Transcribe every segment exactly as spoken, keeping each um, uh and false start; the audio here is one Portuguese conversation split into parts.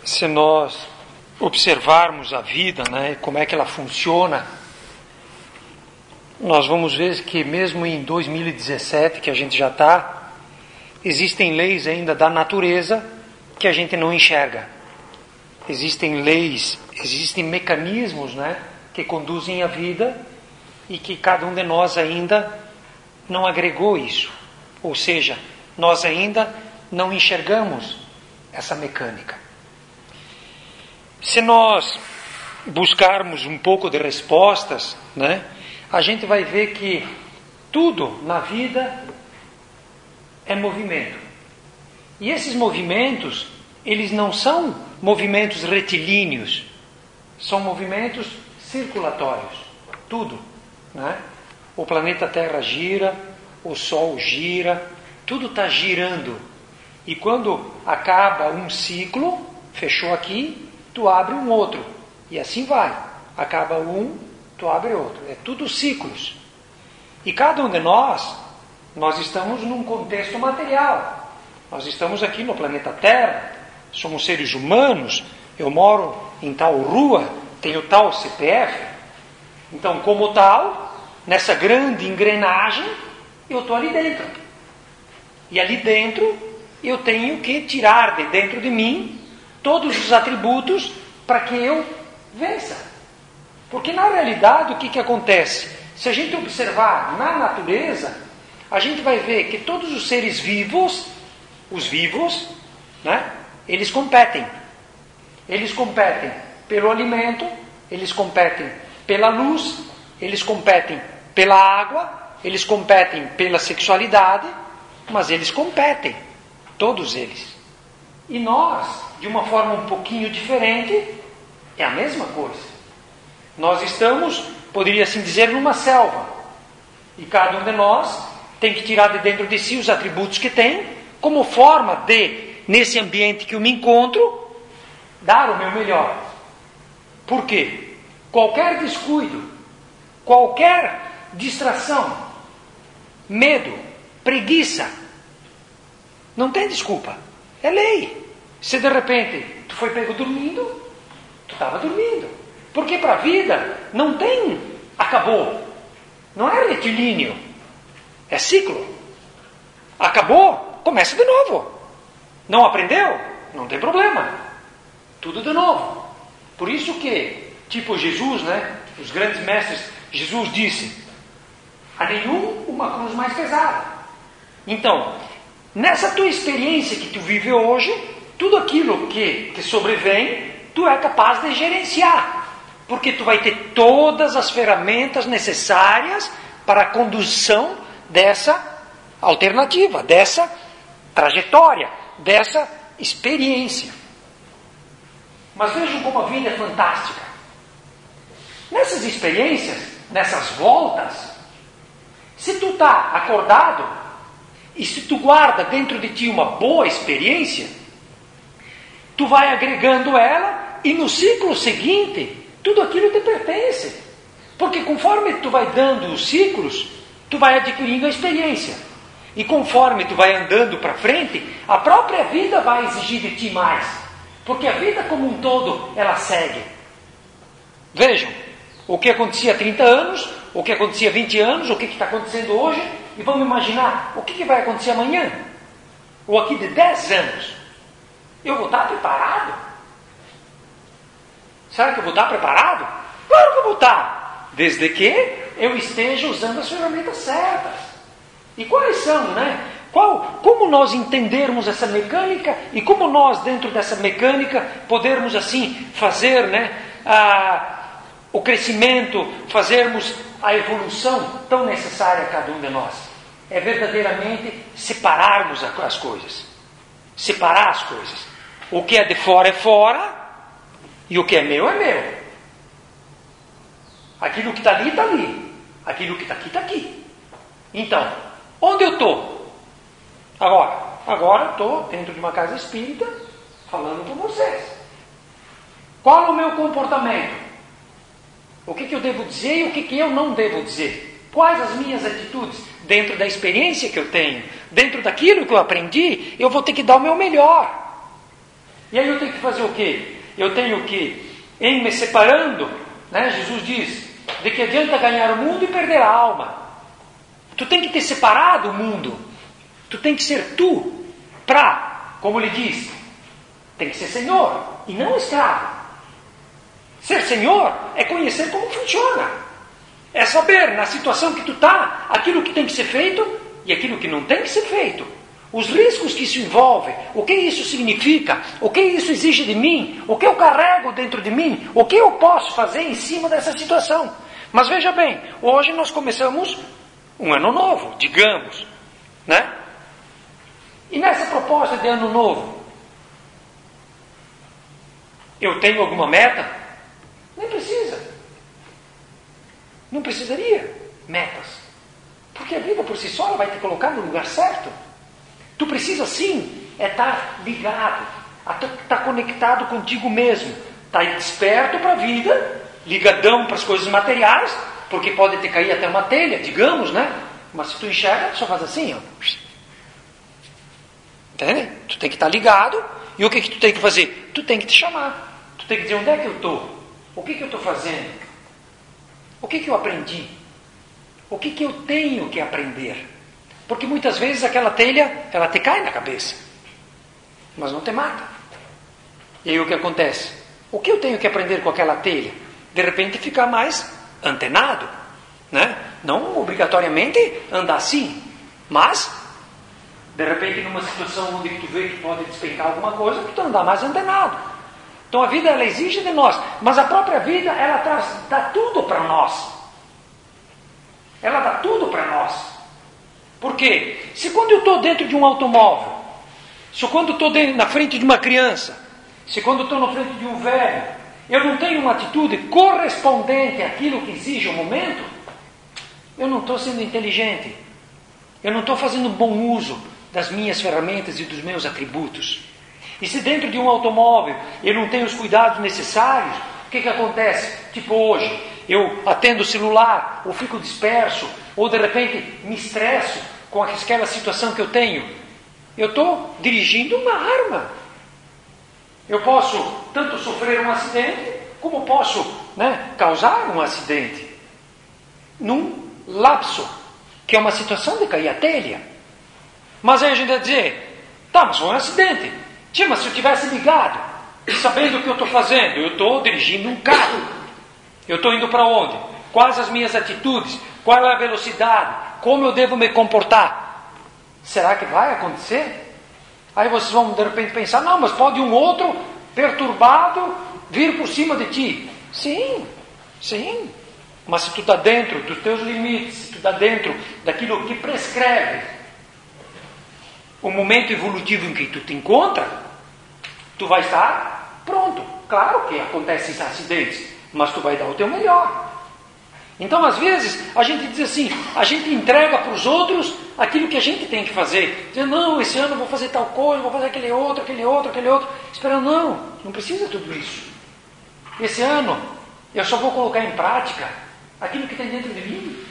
se nós observarmos a vida, né, como é que ela funciona, nós vamos ver que mesmo em dois mil e dezessete, que a gente já está, existem leis ainda da natureza que a gente não enxerga. Existem leis, existem mecanismos, né, que conduzem a vida e que cada um de nós ainda não agregou isso. Ou seja, nós ainda não enxergamos essa mecânica. Se nós buscarmos um pouco de respostas, né, a gente vai ver que tudo na vida é movimento. E esses movimentos, eles não são movimentos retilíneos, são movimentos circulatórios. Tudo, né? O planeta Terra gira, o Sol gira, tudo está girando. E quando acaba um ciclo, fechou aqui, tu abre um outro. E assim vai. Acaba um, tu abre outro. É tudo ciclos. E cada um de nós, nós estamos num contexto material. Nós estamos aqui no planeta Terra, somos seres humanos, eu moro em tal rua, tenho tal C P F. Então, como tal, nessa grande engrenagem, eu estou ali dentro. E ali dentro, eu tenho que tirar de dentro de mim todos os atributos para que eu vença. Porque na realidade, o que, que acontece? Se a gente observar na natureza, a gente vai ver que todos os seres vivos, os vivos, né, eles competem. Eles competem pelo alimento, eles competem pela luz, eles competem pela água, eles competem pela sexualidade, mas eles competem, todos eles. E nós, de uma forma um pouquinho diferente, é a mesma coisa. Nós estamos, poderia assim dizer, numa selva. E cada um de nós tem que tirar de dentro de si os atributos que tem, como forma de, nesse ambiente que eu me encontro, dar o meu melhor. Por quê? Qualquer descuido, qualquer distração, medo, preguiça, não tem desculpa. É lei. Se de repente tu foi pego dormindo, tu estava dormindo. Porque para a vida não tem acabou. Não é retilíneo. É ciclo. Acabou, começa de novo. Não aprendeu? Não tem problema. Tudo de novo. Por isso que, tipo Jesus, né? Os grandes mestres, Jesus disse: a nenhum uma cruz mais pesada. Então, nessa tua experiência que tu vive hoje, tudo aquilo que, que sobrevém, tu é capaz de gerenciar. Porque tu vai ter todas as ferramentas necessárias para a condução dessa alternativa, dessa trajetória, dessa experiência. Mas vejam como a vida é fantástica. Nessas experiências, nessas voltas, se tu está acordado e se tu guarda dentro de ti uma boa experiência, tu vai agregando ela e no ciclo seguinte, tudo aquilo te pertence. Porque conforme tu vai dando os ciclos, tu vai adquirindo a experiência. E conforme tu vai andando para frente, a própria vida vai exigir de ti mais. Porque a vida como um todo, ela segue. Vejam, o que acontecia há trinta anos, o que acontecia há vinte anos, o que está acontecendo hoje, e vamos imaginar o que, que vai acontecer amanhã, ou aqui de dez anos. Eu vou estar preparado? Será que eu vou estar preparado? Claro que eu vou estar, desde que eu esteja usando as ferramentas certas. E quais são, né? Qual, como nós entendermos essa mecânica e como nós, dentro dessa mecânica, podermos assim fazer, né, a, o crescimento, fazermos a evolução tão necessária a cada um de nós. É verdadeiramente separarmos as coisas. Separar as coisas. O que é de fora é fora e o que é meu é meu. Aquilo que está ali, está ali. Aquilo que está aqui, está aqui. Então, onde eu estou? Agora, agora estou dentro de uma casa espírita falando com vocês. Qual é o meu comportamento? O que, que eu devo dizer e o que, que eu não devo dizer? Quais as minhas atitudes? Dentro da experiência que eu tenho, dentro daquilo que eu aprendi, eu vou ter que dar o meu melhor. E aí eu tenho que fazer o quê? Eu tenho que, em me separando, né, Jesus diz, de que adianta ganhar o mundo e perder a alma. Tu tem que ter separado o mundo. Tu tem que ser tu, para, como ele diz, tem que ser senhor e não escravo. Ser senhor é conhecer como funciona. É saber, na situação que tu está, aquilo que tem que ser feito e aquilo que não tem que ser feito. Os riscos que isso envolve, o que isso significa, o que isso exige de mim, o que eu carrego dentro de mim, o que eu posso fazer em cima dessa situação. Mas veja bem, hoje nós começamos um ano novo, digamos, né? E nessa proposta de ano novo, eu tenho alguma meta? Nem precisa. Não precisaria metas. Porque a vida por si só ela vai te colocar no lugar certo. Tu precisa sim é estar ligado, estar conectado contigo mesmo, estar desperto para a vida, ligadão para as coisas materiais, porque pode te cair até uma telha, digamos, né? Mas se tu enxerga, tu só faz assim, ó. Entende? Tu tem que estar ligado, e o que, que tu tem que fazer? Tu tem que te chamar, tu tem que dizer onde é que eu estou, o que, que eu estou fazendo, o que, que eu aprendi, o que, que eu tenho que aprender. Porque muitas vezes aquela telha, ela te cai na cabeça, mas não te mata. E aí o que acontece? O que eu tenho que aprender com aquela telha? De repente ficar mais antenado, né? Não obrigatoriamente andar assim, mas de repente numa situação onde tu vê que pode despencar alguma coisa, tu andar mais antenado. Então a vida ela exige de nós, mas a própria vida ela traz, dá tudo para nós. Ela dá tudo para nós. Por quê? Se quando eu estou dentro de um automóvel, se quando eu estou na frente de uma criança, se quando eu estou na frente de um velho, eu não tenho uma atitude correspondente àquilo que exige o momento, eu não estou sendo inteligente. Eu não estou fazendo bom uso das minhas ferramentas e dos meus atributos. E se dentro de um automóvel eu não tenho os cuidados necessários, o que, que acontece? Tipo hoje, eu atendo o celular, ou fico disperso, ou de repente me estresso com aquela situação que eu tenho. Eu estou dirigindo uma arma. Eu posso tanto sofrer um acidente, como posso, né, causar um acidente. Num lapso, que é uma situação de cair a telha. Mas aí a gente vai dizer, tá, mas foi um acidente. Tia, mas se eu tivesse ligado, sabendo o que eu estou fazendo, eu estou dirigindo um carro. Eu estou indo para onde? Quais as minhas atitudes? Qual é a velocidade? Como eu devo me comportar? Será que vai acontecer? Aí vocês vão de repente pensar, não, mas pode um outro perturbado vir por cima de ti. Sim, sim. Mas se tu está dentro dos teus limites, se tu está dentro daquilo que prescreve o momento evolutivo em que tu te encontra, tu vai estar pronto. Claro que acontecem acidentes, mas tu vai dar o teu melhor. Então, às vezes, a gente diz assim, a gente entrega para os outros aquilo que a gente tem que fazer. Dizer, não, esse ano eu vou fazer tal coisa, vou fazer aquele outro, aquele outro, aquele outro. Espera, não, não precisa tudo isso. Esse ano, eu só vou colocar em prática aquilo que tem dentro de mim.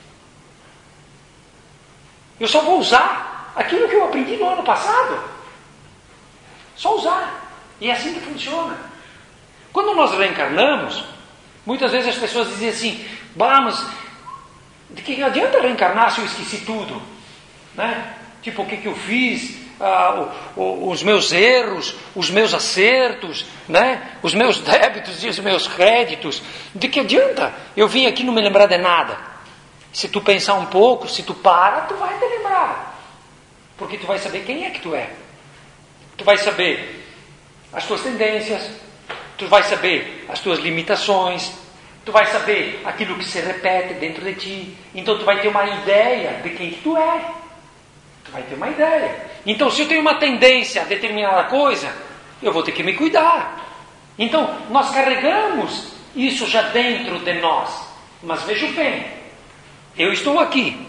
Eu só vou usar aquilo que eu aprendi no ano passado. Só usar. E é assim que funciona. Quando nós reencarnamos, muitas vezes as pessoas dizem assim, bah, mas de que adianta reencarnar se eu esqueci tudo? Né? Tipo, o que, que eu fiz, ah, o, o, os meus erros, os meus acertos, né? Os meus débitos e os meus créditos. De que adianta eu vim aqui e não me lembrar de nada? Se tu pensar um pouco, se tu para, tu vai te lembrar. Porque tu vai saber quem é que tu é. Tu vai saber as tuas tendências, tu vai saber as tuas limitações, tu vai saber aquilo que se repete dentro de ti. Então tu vai ter uma ideia de quem tu é. Tu vai ter uma ideia. Então se eu tenho uma tendência a determinada coisa, eu vou ter que me cuidar. Então nós carregamos isso já dentro de nós. Mas veja bem, eu estou aqui.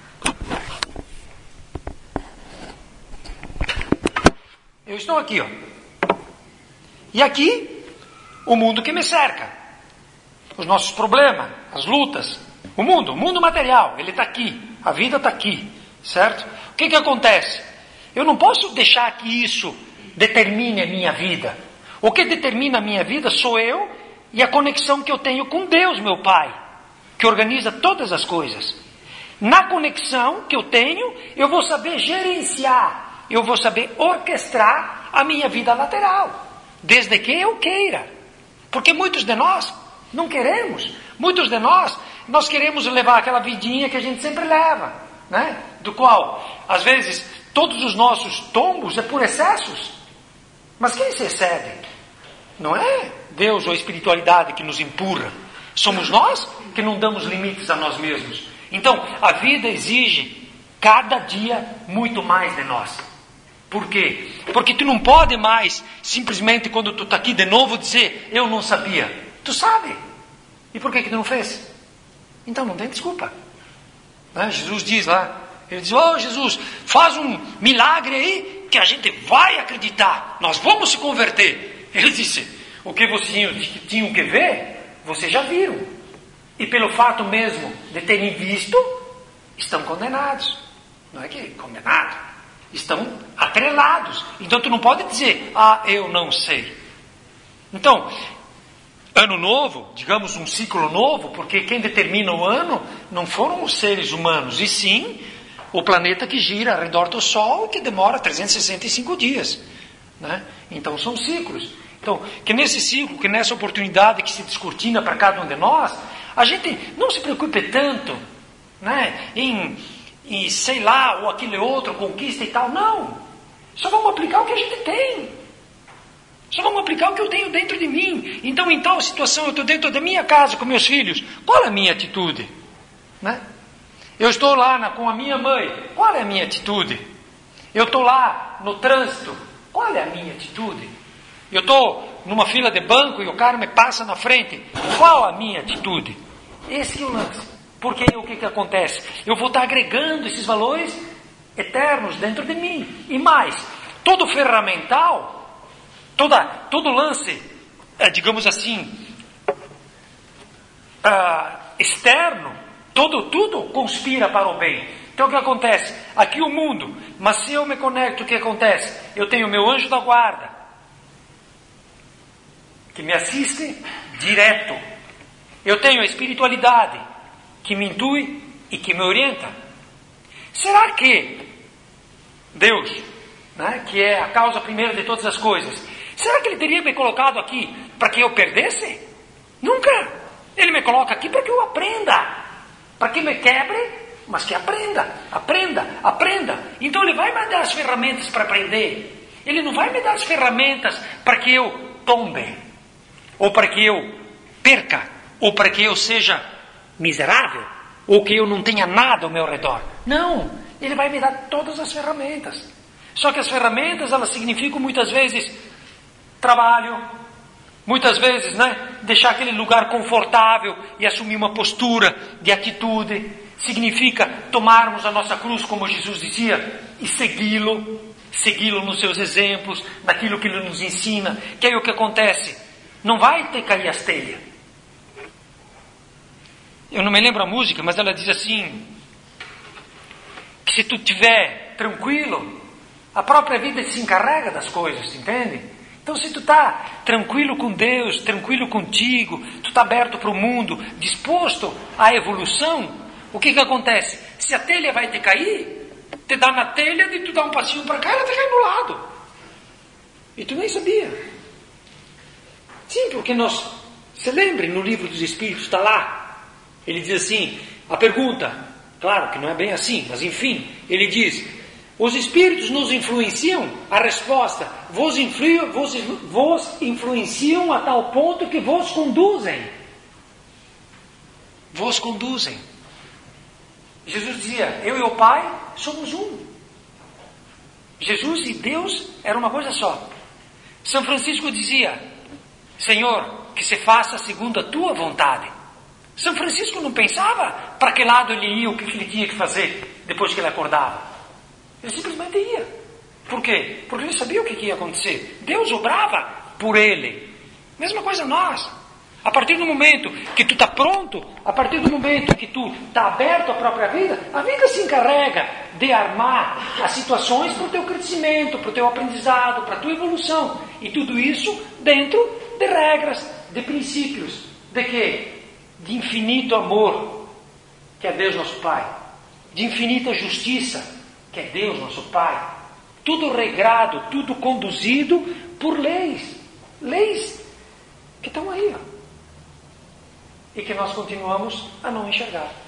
Eu estou aqui, ó. E aqui, o mundo que me cerca. Os nossos problemas, as lutas. O mundo, o mundo material, ele está aqui. A vida está aqui, certo? O que que acontece? Eu não posso deixar que isso determine a minha vida. O que determina a minha vida sou eu e a conexão que eu tenho com Deus, meu Pai, que organiza todas as coisas. Na conexão que eu tenho, eu vou saber gerenciar, eu vou saber orquestrar a minha vida lateral, desde que eu queira. Porque muitos de nós não queremos. Muitos de nós, nós queremos levar aquela vidinha que a gente sempre leva, né? Do qual, às vezes, todos os nossos tombos é por excessos. Mas quem se excede? Não é Deus ou a espiritualidade que nos empurra. Somos nós que não damos limites a nós mesmos. Então, a vida exige cada dia muito mais de nós. Por quê? Porque tu não pode mais, simplesmente quando tu está aqui de novo, dizer, eu não sabia. Tu sabe. E por que que tu não fez? Então não tem desculpa. Né? Jesus diz lá, ele diz, oh Jesus, faz um milagre aí, que a gente vai acreditar. Nós vamos se converter. Ele disse, o que vocês tinham que ver, vocês já viram. E pelo fato mesmo de terem visto, estão condenados. Não é que condenados. Estão atrelados. Então tu não pode dizer, ah, eu não sei. Então, ano novo, digamos um ciclo novo, porque quem determina o ano não foram os seres humanos, e sim o planeta que gira ao redor do Sol, que demora trezentos e sessenta e cinco dias. Né? Então são ciclos. Então, que nesse ciclo, que nessa oportunidade que se descortina para cada um de nós, a gente não se preocupe tanto, né, em, em, sei lá, ou aquele outro, conquista e tal. Não. Só vamos aplicar o que a gente tem. Só vamos aplicar o que eu tenho dentro de mim. Então, em tal situação, eu estou dentro da minha casa com meus filhos. Qual é a minha atitude? Né? Eu estou lá na, com a minha mãe. Qual é a minha atitude? Eu estou lá no trânsito. Qual é a minha atitude? Eu estou numa fila de banco e o cara me passa na frente. Qual a minha atitude? Esse é o lance. Porque o que, que acontece? Eu vou estar agregando esses valores eternos dentro de mim. E mais, todo ferramental, toda, todo lance, digamos assim, uh, externo, todo, tudo conspira para o bem. Então o que acontece? Aqui o mundo, mas se eu me conecto, o que acontece? Eu tenho o meu anjo da guarda, que me assiste direto. Eu tenho a espiritualidade, que me intui e que me orienta. Será que Deus, né, que é a causa primeira de todas as coisas, será que Ele teria me colocado aqui para que eu perdesse? Nunca. Ele me coloca aqui para que eu aprenda. Para que me quebre, mas que aprenda. Aprenda, aprenda. Então Ele vai me dar as ferramentas para aprender. Ele não vai me dar as ferramentas para que eu tombe, ou para que eu perca, ou para que eu seja miserável, ou que eu não tenha nada ao meu redor. Não, Ele vai me dar todas as ferramentas. Só que as ferramentas, elas significam muitas vezes trabalho, muitas vezes, né, deixar aquele lugar confortável e assumir uma postura de atitude. Significa tomarmos a nossa cruz, como Jesus dizia, e segui-lo, segui-lo nos seus exemplos, naquilo que Ele nos ensina. Que aí o que acontece? Não vai ter cair as telhas. Eu não me lembro a música, mas ela diz assim, que se tu estiver tranquilo, a própria vida se encarrega das coisas, entende? Então se tu está tranquilo com Deus, tranquilo contigo, tu está aberto para o mundo, disposto à evolução, o que que acontece? Se a telha vai te cair, te dá na telha de tu dar um passinho para cá, ela te cai no lado. E tu nem sabia. Sim, porque nós, se lembre, no livro dos Espíritos está lá, ele diz assim, a pergunta, claro que não é bem assim, mas enfim, ele diz, os Espíritos nos influenciam? A resposta, vos, influ, vos, vos influenciam a tal ponto que vos conduzem. Vos conduzem. Jesus dizia, eu e o Pai somos um. Jesus e Deus era uma coisa só. São Francisco dizia, Senhor, que se faça segundo a tua vontade. São Francisco não pensava para que lado ele ia, o que ele tinha que fazer depois que ele acordava. Ele simplesmente ia. Por quê? Porque ele sabia o que ia acontecer. Deus obrava por ele. Mesma coisa nós. A partir do momento que tu está pronto, a partir do momento que tu está aberto à própria vida, a vida se encarrega de armar as situações para o teu crescimento, para o teu aprendizado, para a tua evolução. E tudo isso dentro de regras, de princípios. De quê? De infinito amor, que é Deus nosso Pai. De infinita justiça, que é Deus nosso Pai. Tudo regrado, tudo conduzido por leis. Leis que estão aí, ó. E que nós continuamos a não enxergar.